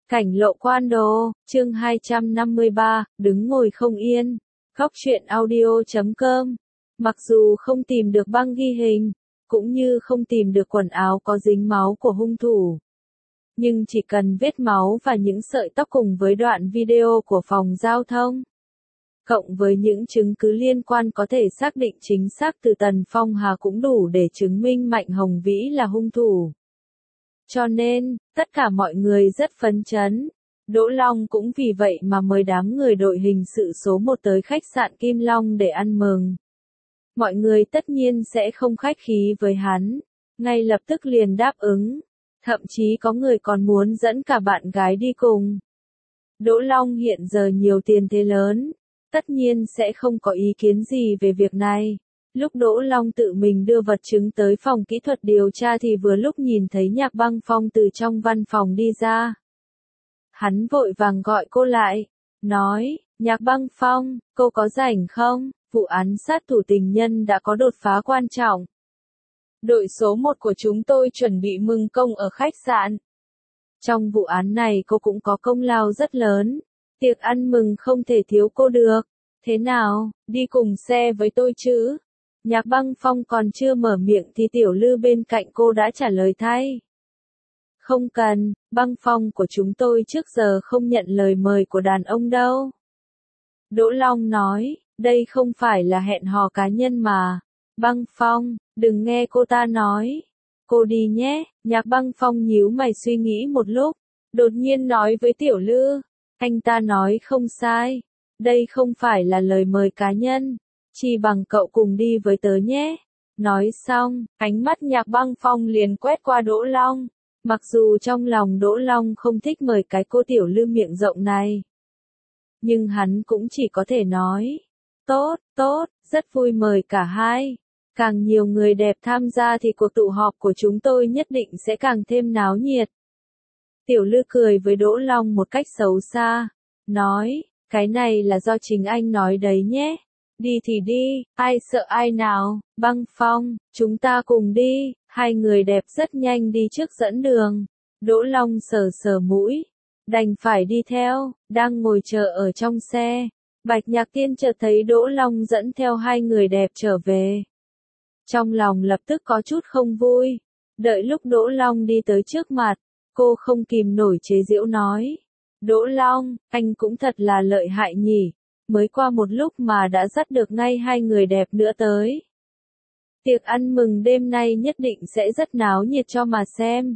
Cảnh lộ quan đồ, chương 253, đứng ngồi không yên. Góc truyện audio.com. Mặc dù không tìm được băng ghi hình, cũng như không tìm được quần áo có dính máu của hung thủ, nhưng chỉ cần vết máu và những sợi tóc cùng với đoạn video của phòng giao thông, cộng với những chứng cứ liên quan có thể xác định chính xác từ Tần Phong Hà cũng đủ để chứng minh Mạnh Hồng Vĩ là hung thủ. Cho nên, tất cả mọi người rất phấn chấn. Đỗ Long cũng vì vậy mà mời đám người đội hình sự số 1 tới khách sạn Kim Long để ăn mừng. Mọi người tất nhiên sẽ không khách khí với hắn, ngay lập tức liền đáp ứng. Thậm chí có người còn muốn dẫn cả bạn gái đi cùng. Đỗ Long hiện giờ nhiều tiền thế lớn, tất nhiên sẽ không có ý kiến gì về việc này. Lúc Đỗ Long tự mình đưa vật chứng tới phòng kỹ thuật điều tra thì vừa lúc nhìn thấy Nhạc Băng Phong từ trong văn phòng đi ra. Hắn vội vàng gọi cô lại, nói, Nhạc Băng Phong, cô có rảnh không? Vụ án sát thủ tình nhân đã có đột phá quan trọng. Đội số 1 của chúng tôi chuẩn bị mừng công ở khách sạn. Trong vụ án này cô cũng có công lao rất lớn, tiệc ăn mừng không thể thiếu cô được. Thế nào, đi cùng xe với tôi chứ? Nhạc Băng Phong còn chưa mở miệng thì Tiểu Lư bên cạnh cô đã trả lời thay. Không cần, Băng Phong của chúng tôi trước giờ không nhận lời mời của đàn ông đâu. Đỗ Long nói, đây không phải là hẹn hò cá nhân mà. Băng Phong, đừng nghe cô ta nói. Cô đi nhé. Nhạc Băng Phong nhíu mày suy nghĩ một lúc, đột nhiên nói với Tiểu Lư. Anh ta nói không sai. Đây không phải là lời mời cá nhân. Chỉ bằng cậu cùng đi với tớ nhé. Nói xong, ánh mắt Nhạc Băng Phong liền quét qua Đỗ Long. Mặc dù trong lòng Đỗ Long không thích mời cái cô Tiểu Lư miệng rộng này, nhưng hắn cũng chỉ có thể nói. Tốt, tốt, rất vui mời cả hai. Càng nhiều người đẹp tham gia thì cuộc tụ họp của chúng tôi nhất định sẽ càng thêm náo nhiệt. Tiểu Lư cười với Đỗ Long một cách xấu xa, nói, cái này là do chính anh nói đấy nhé. Đi thì đi, ai sợ ai nào, Băng Phong, chúng ta cùng đi. Hai người đẹp rất nhanh đi trước dẫn đường. Đỗ Long sờ sờ mũi, đành phải đi theo. Đang ngồi chờ ở trong xe, Bạch Nhạc Tiên chợt thấy Đỗ Long dẫn theo hai người đẹp trở về. Trong lòng lập tức có chút không vui. Đợi lúc Đỗ Long đi tới trước mặt, cô không kìm nổi chế giễu nói. Đỗ Long, anh cũng thật là lợi hại nhỉ. Mới qua một lúc mà đã dắt được ngay hai người đẹp nữa tới. Tiệc ăn mừng đêm nay nhất định sẽ rất náo nhiệt cho mà xem.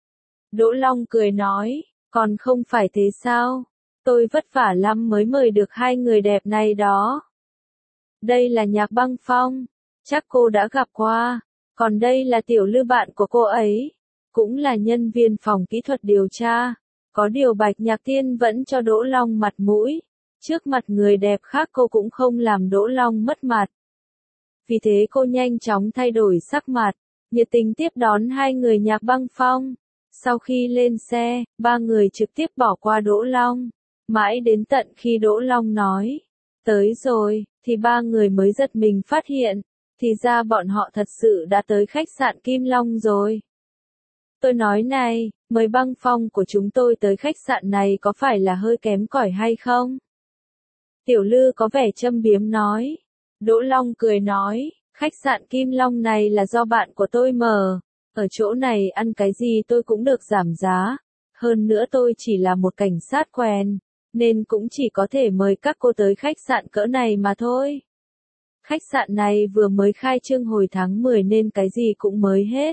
Đỗ Long cười nói, còn không phải thế sao? Tôi vất vả lắm mới mời được hai người đẹp này đó. Đây là Nhạc Băng Phong, chắc cô đã gặp qua. Còn đây là Tiểu Lư bạn của cô ấy, cũng là nhân viên phòng kỹ thuật điều tra. Có điều Bạch Nhạc Tiên vẫn cho Đỗ Long mặt mũi. Trước mặt người đẹp khác cô cũng không làm Đỗ Long mất mặt. Vì thế cô nhanh chóng thay đổi sắc mặt, nhiệt tình tiếp đón hai người Nhạc Băng Phong. Sau khi lên xe, ba người trực tiếp bỏ qua Đỗ Long. Mãi đến tận khi Đỗ Long nói, tới rồi, thì ba người mới giật mình phát hiện, thì ra bọn họ thật sự đã tới khách sạn Kim Long rồi. Tôi nói này, mời Băng Phong của chúng tôi tới khách sạn này có phải là hơi kém cỏi hay không? Tiểu Lư có vẻ châm biếm nói. Đỗ Long cười nói, khách sạn Kim Long này là do bạn của tôi mở. Ở chỗ này ăn cái gì tôi cũng được giảm giá. Hơn nữa tôi chỉ là một cảnh sát quen, nên cũng chỉ có thể mời các cô tới khách sạn cỡ này mà thôi. Khách sạn này vừa mới khai trương hồi tháng 10 nên cái gì cũng mới hết.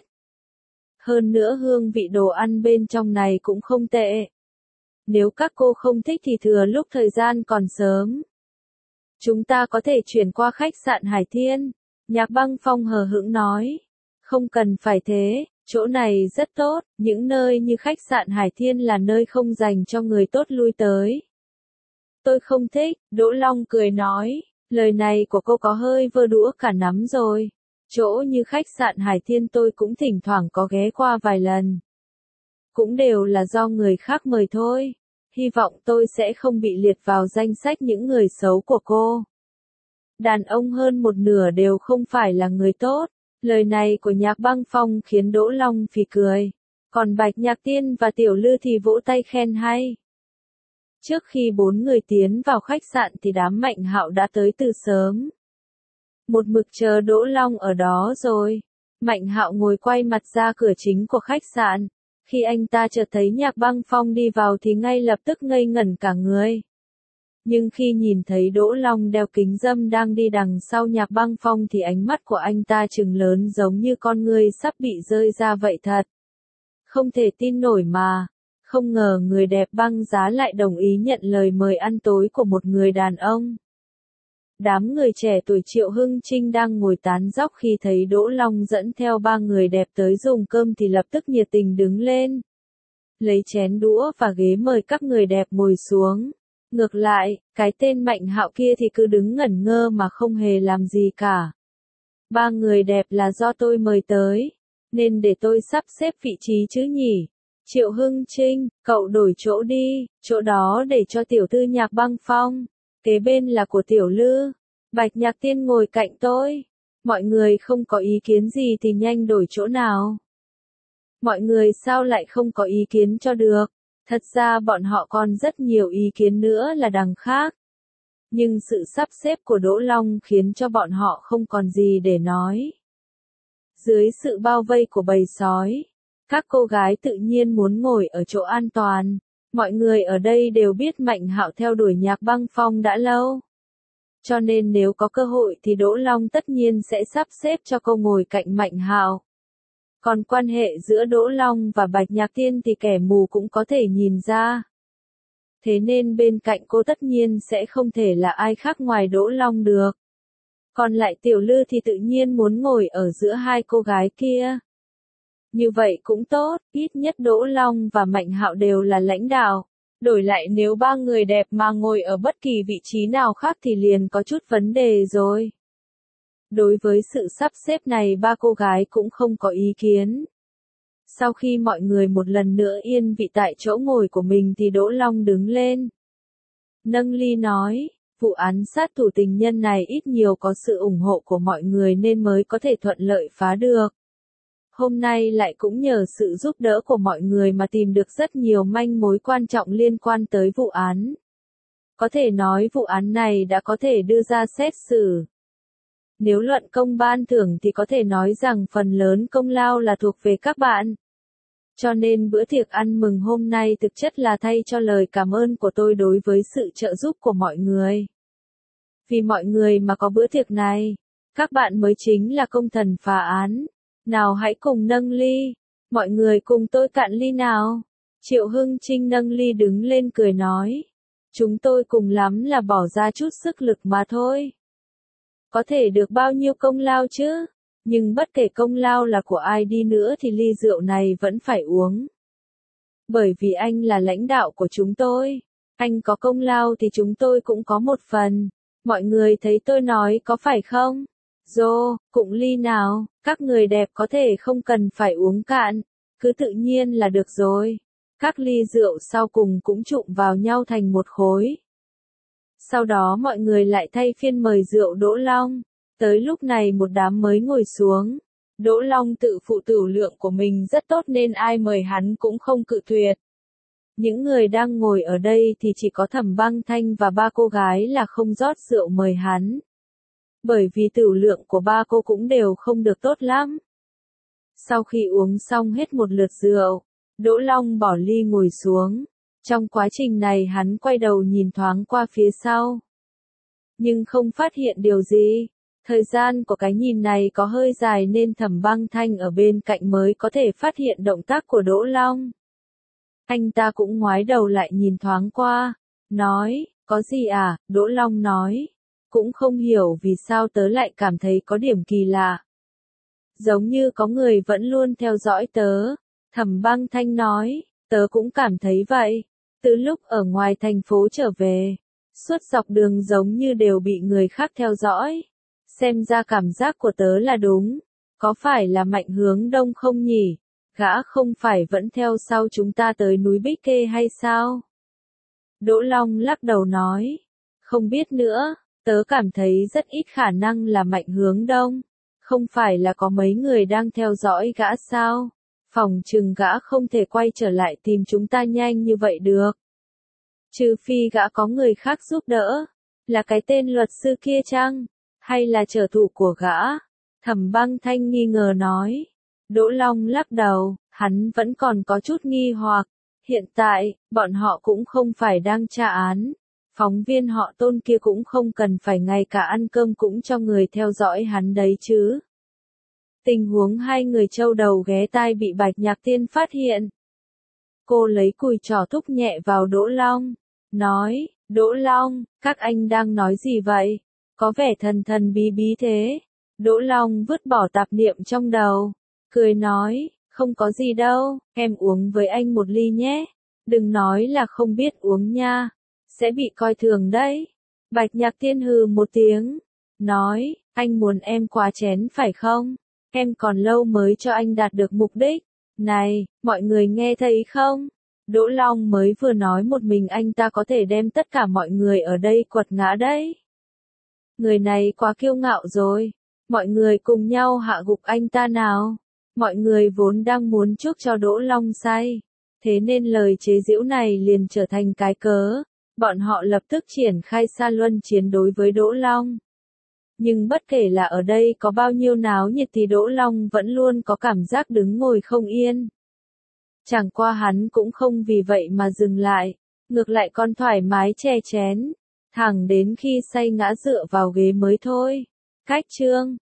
Hơn nữa hương vị đồ ăn bên trong này cũng không tệ. Nếu các cô không thích thì thừa lúc thời gian còn sớm, chúng ta có thể chuyển qua khách sạn Hải Thiên. Nhạc Băng Phong hờ hững nói. Không cần phải thế, chỗ này rất tốt, những nơi như khách sạn Hải Thiên là nơi không dành cho người tốt lui tới. Tôi không thích, Đỗ Long cười nói, lời này của cô có hơi vơ đũa cả nắm rồi. Chỗ như khách sạn Hải Thiên tôi cũng thỉnh thoảng có ghé qua vài lần. Cũng đều là do người khác mời thôi. Hy vọng tôi sẽ không bị liệt vào danh sách những người xấu của cô. Đàn ông hơn một nửa đều không phải là người tốt. Lời này của Nhạc Băng Phong khiến Đỗ Long phì cười. Còn Bạch Nhạc Tiên và Tiểu Lư thì vỗ tay khen hay. Trước khi 4 người tiến vào khách sạn thì đám Mạnh Hạo đã tới từ sớm. Một mực chờ Đỗ Long ở đó rồi. Mạnh Hạo ngồi quay mặt ra cửa chính của khách sạn. Khi anh ta chợt thấy Nhạc Băng Phong đi vào thì ngay lập tức ngây ngẩn cả người. Nhưng khi nhìn thấy Đỗ Long đeo kính râm đang đi đằng sau Nhạc Băng Phong thì ánh mắt của anh ta trừng lớn giống như con người sắp bị rơi ra vậy thật. Không thể tin nổi mà. Không ngờ người đẹp Băng Giá lại đồng ý nhận lời mời ăn tối của một người đàn ông. Đám người trẻ tuổi Triệu Hưng Trinh đang ngồi tán dóc khi thấy Đỗ Long dẫn theo 3 người đẹp tới dùng cơm thì lập tức nhiệt tình đứng lên. Lấy chén đũa và ghế mời các người đẹp ngồi xuống. Ngược lại, cái tên Mạnh Hạo kia thì cứ đứng ngẩn ngơ mà không hề làm gì cả. 3 người đẹp là do tôi mời tới, nên để tôi sắp xếp vị trí chứ nhỉ. Triệu Hưng Trinh, cậu đổi chỗ đi, chỗ đó để cho tiểu thư Nhạc Băng Phong, kế bên là của Tiểu Lư. Bạch Nhạc Tiên ngồi cạnh tôi. Mọi người không có ý kiến gì thì nhanh đổi chỗ nào. Mọi người sao lại không có ý kiến cho được? Thật ra bọn họ còn rất nhiều ý kiến nữa là đằng khác. Nhưng sự sắp xếp của Đỗ Long khiến cho bọn họ không còn gì để nói. Dưới sự bao vây của bầy sói, các cô gái tự nhiên muốn ngồi ở chỗ an toàn. Mọi người ở đây đều biết Mạnh Hạo theo đuổi Nhạc Băng Phong đã lâu. Cho nên nếu có cơ hội thì Đỗ Long tất nhiên sẽ sắp xếp cho cô ngồi cạnh Mạnh Hạo. Còn quan hệ giữa Đỗ Long và Bạch Nhạc Tiên thì kẻ mù cũng có thể nhìn ra. Thế nên bên cạnh cô tất nhiên sẽ không thể là ai khác ngoài Đỗ Long được. Còn lại Tiểu Lư thì tự nhiên muốn ngồi ở giữa hai cô gái kia. Như vậy cũng tốt, ít nhất Đỗ Long và Mạnh Hạo đều là lãnh đạo. Đổi lại nếu 3 người đẹp mà ngồi ở bất kỳ vị trí nào khác thì liền có chút vấn đề rồi. Đối với sự sắp xếp này 3 cô gái cũng không có ý kiến. Sau khi mọi người một lần nữa yên vị tại chỗ ngồi của mình thì Đỗ Long đứng lên. Nâng ly nói, vụ án sát thủ tình nhân này ít nhiều có sự ủng hộ của mọi người nên mới có thể thuận lợi phá được. Hôm nay lại cũng nhờ sự giúp đỡ của mọi người mà tìm được rất nhiều manh mối quan trọng liên quan tới vụ án. Có thể nói vụ án này đã có thể đưa ra xét xử. Nếu luận công ban thưởng thì có thể nói rằng phần lớn công lao là thuộc về các bạn. Cho nên bữa tiệc ăn mừng hôm nay thực chất là thay cho lời cảm ơn của tôi đối với sự trợ giúp của mọi người. Vì mọi người mà có bữa tiệc này, các bạn mới chính là công thần phá án. Nào hãy cùng nâng ly, mọi người cùng tôi cạn ly nào. Triệu Hưng Trinh nâng ly đứng lên cười nói. Chúng tôi cùng lắm là bỏ ra chút sức lực mà thôi. Có thể được bao nhiêu công lao chứ, nhưng bất kể công lao là của ai đi nữa thì ly rượu này vẫn phải uống. Bởi vì anh là lãnh đạo của chúng tôi, anh có công lao thì chúng tôi cũng có một phần. Mọi người thấy tôi nói có phải không? Dô, cụng ly nào, các người đẹp có thể không cần phải uống cạn, cứ tự nhiên là được rồi. Các ly rượu sau cùng cũng trụm vào nhau thành một khối. Sau đó mọi người lại thay phiên mời rượu Đỗ Long. Tới lúc này một đám mới ngồi xuống. Đỗ Long tự phụ tửu lượng của mình rất tốt nên ai mời hắn cũng không cự tuyệt. Những người đang ngồi ở đây thì chỉ có Thẩm Băng Thanh và 3 cô gái là không rót rượu mời hắn. Bởi vì tửu lượng của 3 cô cũng đều không được tốt lắm. Sau khi uống xong hết một lượt rượu, Đỗ Long bỏ ly ngồi xuống. Trong quá trình này hắn quay đầu nhìn thoáng qua phía sau. Nhưng không phát hiện điều gì. Thời gian của cái nhìn này có hơi dài nên Thẩm Băng Thanh ở bên cạnh mới có thể phát hiện động tác của Đỗ Long. Anh ta cũng ngoái đầu lại nhìn thoáng qua. Nói, có gì à? Đỗ Long nói. Cũng không hiểu vì sao tớ lại cảm thấy có điểm kỳ lạ. Giống như có người vẫn luôn theo dõi tớ. Thẩm Băng Thanh nói, tớ cũng cảm thấy vậy. Từ lúc ở ngoài thành phố trở về, suốt dọc đường giống như đều bị người khác theo dõi. Xem ra cảm giác của tớ là đúng. Có phải là Mạnh Hướng Đông không nhỉ? Gã không phải vẫn theo sau chúng ta tới núi Bích Kê hay sao? Đỗ Long lắc đầu nói. Không biết nữa, tớ cảm thấy rất ít khả năng là Mạnh Hướng Đông. Không phải là có mấy người đang theo dõi gã sao? Phòng chừng gã không thể quay trở lại tìm chúng ta nhanh như vậy được. Trừ phi gã có người khác giúp đỡ. Là cái tên luật sư kia chăng? Hay là trợ thủ của gã? Thẩm Băng Thanh nghi ngờ nói. Đỗ Long lắc đầu, hắn vẫn còn có chút nghi hoặc. Hiện tại, bọn họ cũng không phải đang tra án. Phóng viên họ Tôn kia cũng không cần phải ngay cả ăn cơm cũng cho người theo dõi hắn đấy chứ. Tình huống hai người châu đầu ghé tai bị Bạch Nhạc Tiên phát hiện. Cô lấy cùi trỏ thúc nhẹ vào Đỗ Long. Nói, Đỗ Long, các anh đang nói gì vậy? Có vẻ thần thần bí bí thế. Đỗ Long vứt bỏ tạp niệm trong đầu. Cười nói, không có gì đâu, em uống với anh một ly nhé. Đừng nói là không biết uống nha. Sẽ bị coi thường đấy. Bạch Nhạc Tiên hừ một tiếng. Nói, anh muốn em quá chén phải không? Em còn lâu mới cho anh đạt được mục đích. Này, mọi người nghe thấy không? Đỗ Long mới vừa nói một mình anh ta có thể đem tất cả mọi người ở đây quật ngã đấy. Người này quá kiêu ngạo rồi. Mọi người cùng nhau hạ gục anh ta nào. Mọi người vốn đang muốn chuốc cho Đỗ Long say. Thế nên lời chế giễu này liền trở thành cái cớ. Bọn họ lập tức triển khai sa luân chiến đối với Đỗ Long. Nhưng bất kể là ở đây có bao nhiêu náo nhiệt thì Đỗ Long vẫn luôn có cảm giác đứng ngồi không yên. Chẳng qua hắn cũng không vì vậy mà dừng lại, ngược lại còn thoải mái chè chén, thẳng đến khi say ngã dựa vào ghế mới thôi. Cách chương